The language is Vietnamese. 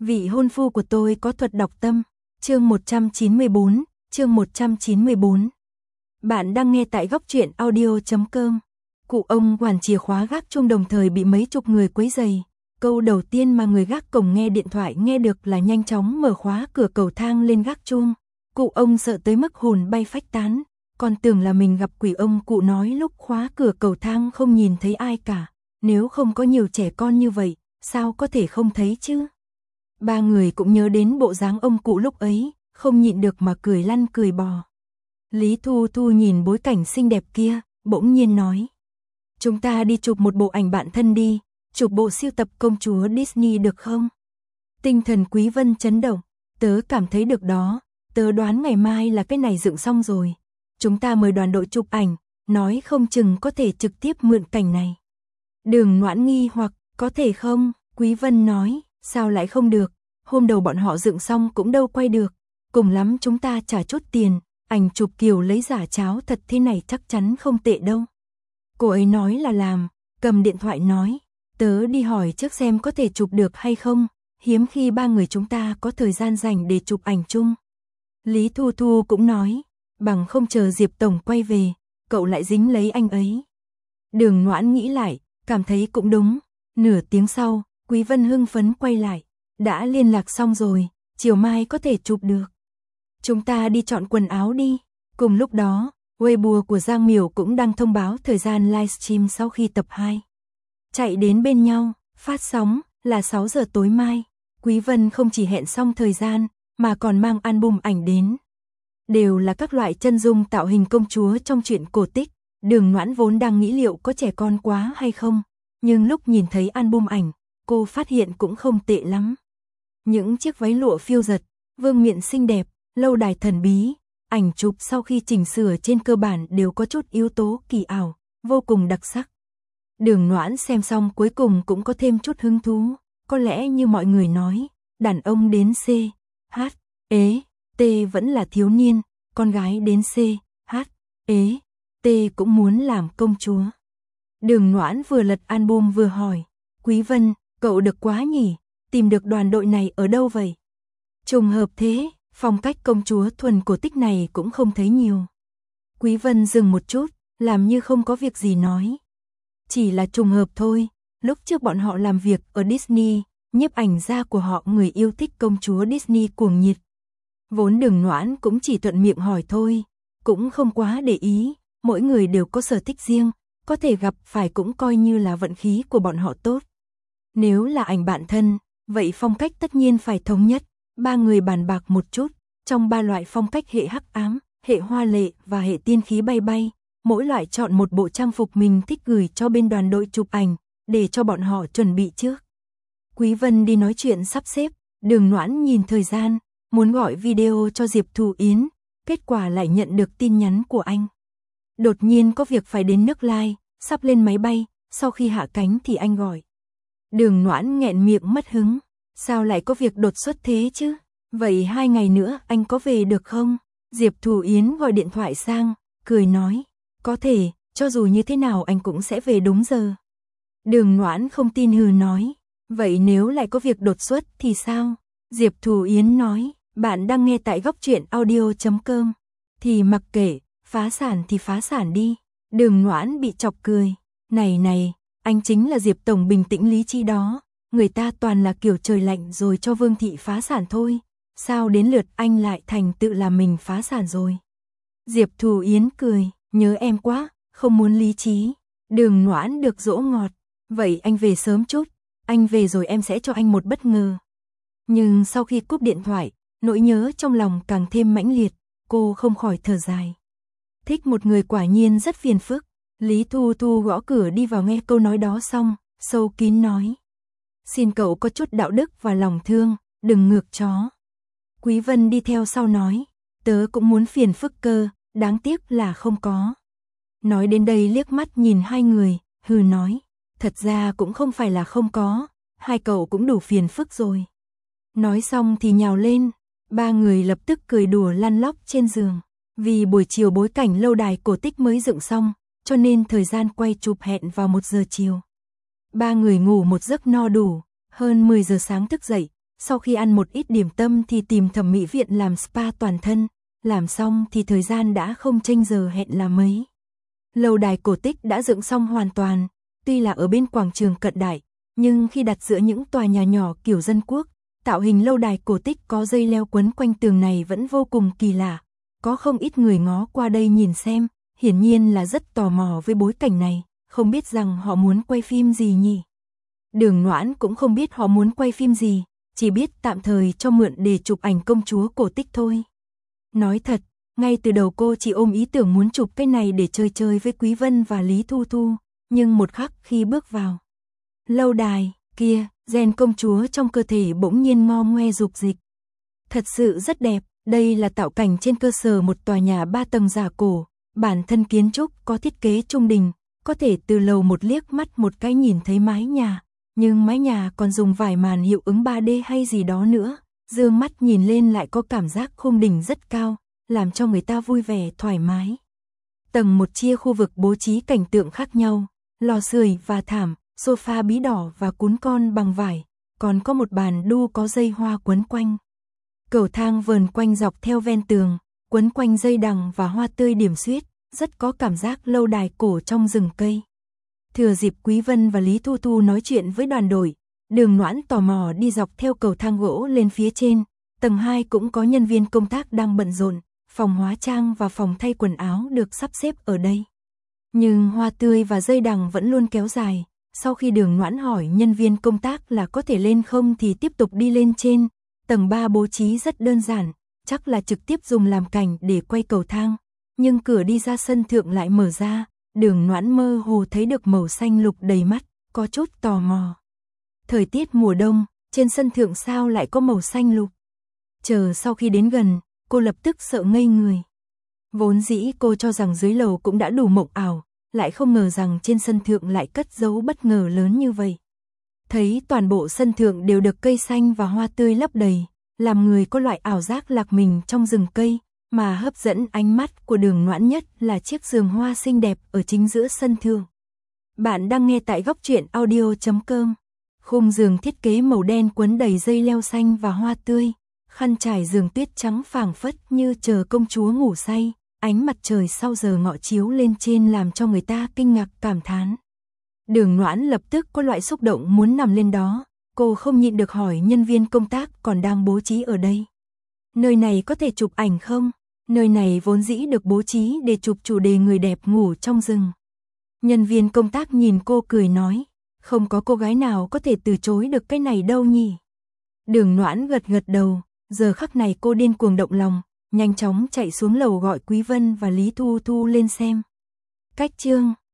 Vị hôn phu của tôi có thuật đọc tâm. Chương 194, chương 194. Bạn đang nghe tại góc truyện audio.com. Cụ ông quản chìa khóa gác chuông đồng thời bị mấy chục người quấy rầy. Câu đầu tiên mà người gác cổng nghe điện thoại nghe được là nhanh chóng mở khóa cửa cầu thang lên gác chuông. Cụ ông sợ tới mức hồn bay phách tán, còn tưởng là mình gặp quỷ. Ông cụ nói lúc khóa cửa cầu thang không nhìn thấy ai cả, nếu không có nhiều trẻ con như vậy, sao có thể không thấy chứ? Ba người cũng nhớ đến bộ dáng ông cụ lúc ấy, không nhịn được mà cười lăn cười bò. Lý Thu Thu nhìn bối cảnh xinh đẹp kia, bỗng nhiên nói: "Chúng ta đi chụp một bộ ảnh bạn thân đi, chụp bộ sưu tập công chúa Disney được không?" Tinh thần Quý Vân chấn động, "Tớ cảm thấy được đó, tớ đoán ngày mai là cái này dựng xong rồi. Chúng ta mời đoàn đội chụp ảnh, nói không chừng có thể trực tiếp mượn cảnh này." Đường Noãn nghi hoặc: "Có thể không?" Quý Vân nói: "Sao lại không được, hôm đầu bọn họ dựng xong cũng đâu quay được, cùng lắm chúng ta trả chút tiền, ảnh chụp kiểu lấy giả cháo thật thế này chắc chắn không tệ đâu." Cô ấy nói là làm, cầm điện thoại nói: "Tớ đi hỏi trước xem có thể chụp được hay không, hiếm khi ba người chúng ta có thời gian rảnh để chụp ảnh chung." Lý Thu Thu cũng nói: "Bằng không chờ Diệp Tổng quay về, cậu lại dính lấy anh ấy." Đường Noãn nghĩ lại, cảm thấy cũng đúng. Nửa tiếng sau, Quý Vân hưng phấn quay lại: "Đã liên lạc xong rồi, chiều mai có thể chụp được. Chúng ta đi chọn quần áo đi." Cùng lúc đó, Weibo của Giang Miểu cũng đang thông báo thời gian livestream sau khi tập 2. Chạy đến bên nhau, phát sóng là 6 giờ tối mai. Quý Vân không chỉ hẹn xong thời gian, mà còn mang album ảnh đến. Đều là các loại chân dung tạo hình công chúa trong truyện cổ tích. Đường Noãn vốn đang nghĩ liệu có trẻ con quá hay không, nhưng lúc nhìn thấy album ảnh, cô phát hiện cũng không tệ lắm. Những chiếc váy lụa phiêu giật, vương miện xinh đẹp, lâu đài thần bí, ảnh chụp sau khi chỉnh sửa trên cơ bản đều có chút yếu tố kỳ ảo, vô cùng đặc sắc. Đường Noãn xem xong cuối cùng cũng có thêm chút hứng thú, có lẽ như mọi người nói, đàn ông đến C, H, E, T vẫn là thiếu niên, con gái đến C, H, E, T cũng muốn làm công chúa. Đường Noãn vừa lật album vừa hỏi: "Quý Vân, cậu được quá nhỉ, tìm được đoàn đội này ở đâu vậy?" "Trùng hợp thế, phong cách công chúa thuần cổ tích này cũng không thấy nhiều." Quý Vân dừng một chút, làm như không có việc gì nói: "Chỉ là trùng hợp thôi, lúc trước bọn họ làm việc ở Disney, nhiếp ảnh gia của họ người yêu thích công chúa Disney cuồng nhiệt." Vốn Đường Noãn cũng chỉ thuận miệng hỏi thôi, cũng không quá để ý, mỗi người đều có sở thích riêng, có thể gặp phải cũng coi như là vận khí của bọn họ tốt. Nếu là ảnh bạn thân, vậy phong cách tất nhiên phải thống nhất. Ba người bàn bạc một chút, trong ba loại phong cách hệ hắc ám, hệ hoa lệ và hệ tiên khí bay bay, mỗi loại chọn một bộ trang phục mình thích gửi cho bên đoàn đội chụp ảnh, để cho bọn họ chuẩn bị trước. Quý Vân đi nói chuyện sắp xếp, Đường Noãn nhìn thời gian, muốn gọi video cho Diệp Thù Yến, kết quả lại nhận được tin nhắn của anh. Đột nhiên có việc phải đến nước Lai, sắp lên máy bay, sau khi hạ cánh thì anh gọi. Đường Noãn nghẹn miệng mất hứng, sao lại có việc đột xuất thế chứ? "Vậy 2 ngày nữa anh có về được không?" Diệp Thù Yến gọi điện thoại sang, cười nói: "Có thể, cho dù như thế nào anh cũng sẽ về đúng giờ." Đường Noãn không tin hừ nói: "Vậy nếu lại có việc đột xuất thì sao?" Diệp Thù Yến nói: "Bạn đang nghe tại góc truyện audio.com, thì mặc kệ, phá sản thì phá sản đi." Đường Noãn bị chọc cười: Này, anh chính là Diệp Tổng bình tĩnh lý trí đó, người ta toàn là kiểu trời lạnh rồi cho Vương Thị phá sản thôi, sao đến lượt anh lại thành tự làm mình phá sản rồi?" Diệp Thù Yến cười: "Nhớ em quá, không muốn lý trí." Đường Noãn được dỗ ngọt: "Vậy anh về sớm chút, anh về rồi em sẽ cho anh một bất ngờ." Nhưng sau khi cúp điện thoại, nỗi nhớ trong lòng càng thêm mãnh liệt, cô không khỏi thở dài. Thích một người quả nhiên rất phiền phức. Lý Thu Thu gõ cửa đi vào nghe câu nói đó xong, sâu kín nói: "Xin cậu có chút đạo đức và lòng thương, đừng ngược chó." Quý Vân đi theo sau nói: "Tớ cũng muốn phiền phức cơ, đáng tiếc là không có." Nói đến đây liếc mắt nhìn hai người, hừ nói: "Thật ra cũng không phải là không có, hai cậu cũng đủ phiền phức rồi." Nói xong thì nhào lên, ba người lập tức cười đùa lăn lóc trên giường. Vì buổi chiều bối cảnh lâu đài cổ tích mới dựng xong, cho nên thời gian quay chụp hẹn vào 1 giờ chiều. Ba người ngủ một giấc no đủ, hơn 10 giờ sáng thức dậy, sau khi ăn một ít điểm tâm thì tìm thẩm mỹ viện làm spa toàn thân, làm xong thì thời gian đã không chênh giờ hẹn là mấy. Lâu đài cổ tích đã dựng xong hoàn toàn, tuy là ở bên quảng trường cận đại, nhưng khi đặt giữa những tòa nhà nhỏ kiểu dân quốc, tạo hình lâu đài cổ tích có dây leo quấn quanh tường này vẫn vô cùng kỳ lạ. Có không ít người ngó qua đây nhìn xem, hiển nhiên là rất tò mò với bối cảnh này, không biết rằng họ muốn quay phim gì nhỉ. Đường Noãn cũng không biết họ muốn quay phim gì, chỉ biết tạm thời cho mượn để chụp ảnh công chúa cổ tích thôi. Nói thật, ngay từ đầu cô chỉ ôm ý tưởng muốn chụp cái này để chơi chơi với Quý Vân và Lý Thu Thu, nhưng một khắc khi bước vào lâu đài kia, gen công chúa trong cơ thể bỗng nhiên ngo ngoe dục dịch. Thật sự rất đẹp, đây là tạo cảnh trên cơ sở một tòa nhà 3 tầng giả cổ, bản thân kiến trúc có thiết kế trung đình, có thể từ lầu một liếc mắt một cái nhìn thấy mái nhà, nhưng mái nhà còn dùng vài màn hiệu ứng 3D hay gì đó nữa, dương mắt nhìn lên lại có cảm giác khung đỉnh rất cao, làm cho người ta vui vẻ thoải mái. Tầng 1 chia khu vực bố trí cảnh tượng khác nhau, lò sưởi và thảm, sofa bí đỏ và cún con bằng vải, còn có một bàn đu có dây hoa quấn quanh. Cầu thang vờn quanh dọc theo ven tường, quấn quanh dây đằng và hoa tươi điểm xuyết, rất có cảm giác lâu đài cổ trong rừng cây. Thừa dịp Quý Vân và Lý Thu Thu nói chuyện với đoàn đội, Đường Noãn tò mò đi dọc theo cầu thang gỗ lên phía trên, tầng 2 cũng có nhân viên công tác đang bận rộn, phòng hóa trang và phòng thay quần áo được sắp xếp ở đây. Nhưng hoa tươi và dây đằng vẫn luôn kéo dài, sau khi Đường Noãn hỏi nhân viên công tác là có thể lên không thì tiếp tục đi lên trên, tầng 3 bố trí rất đơn giản, chắc là trực tiếp dùng làm cảnh để quay cầu thang, nhưng cửa đi ra sân thượng lại mở ra, Đường Noãn mơ hồ thấy được màu xanh lục đầy mắt, có chút tò mò. Thời tiết mùa đông, trên sân thượng sao lại có màu xanh lục? Chờ sau khi đến gần, cô lập tức sợ ngây người. Vốn dĩ cô cho rằng dưới lầu cũng đã đủ mộng ảo, lại không ngờ rằng trên sân thượng lại cất giấu bất ngờ lớn như vậy. Thấy toàn bộ sân thượng đều được cây xanh và hoa tươi lấp đầy, làm người có loại ảo giác lạc mình trong rừng cây, mà hấp dẫn ánh mắt của Đường Noãn nhất là chiếc giường hoa xinh đẹp ở chính giữa sân thượng. Bạn đang nghe tại góc truyện audio.com. Khung giường thiết kế màu đen quấn đầy dây leo xanh và hoa tươi, khăn trải giường tuyết trắng phảng phất như chờ công chúa ngủ say, ánh mặt trời sau giờ ngọ chiếu lên trên làm cho người ta kinh ngạc cảm thán. Đường Noãn lập tức có loại xúc động muốn nằm lên đó, cô không nhịn được hỏi nhân viên công tác còn đang bố trí ở đây. Nơi này có thể chụp ảnh không? Nơi này vốn dĩ được bố trí để chụp chủ đề người đẹp ngủ trong rừng. Nhân viên công tác nhìn cô cười nói, không có cô gái nào có thể từ chối được cái này đâu nhỉ. Đường Noãn gật gật đầu, giờ khắc này cô điên cuồng động lòng, nhanh chóng chạy xuống lầu gọi Quý Vân và Lý Thu Thu lên xem. Cách chương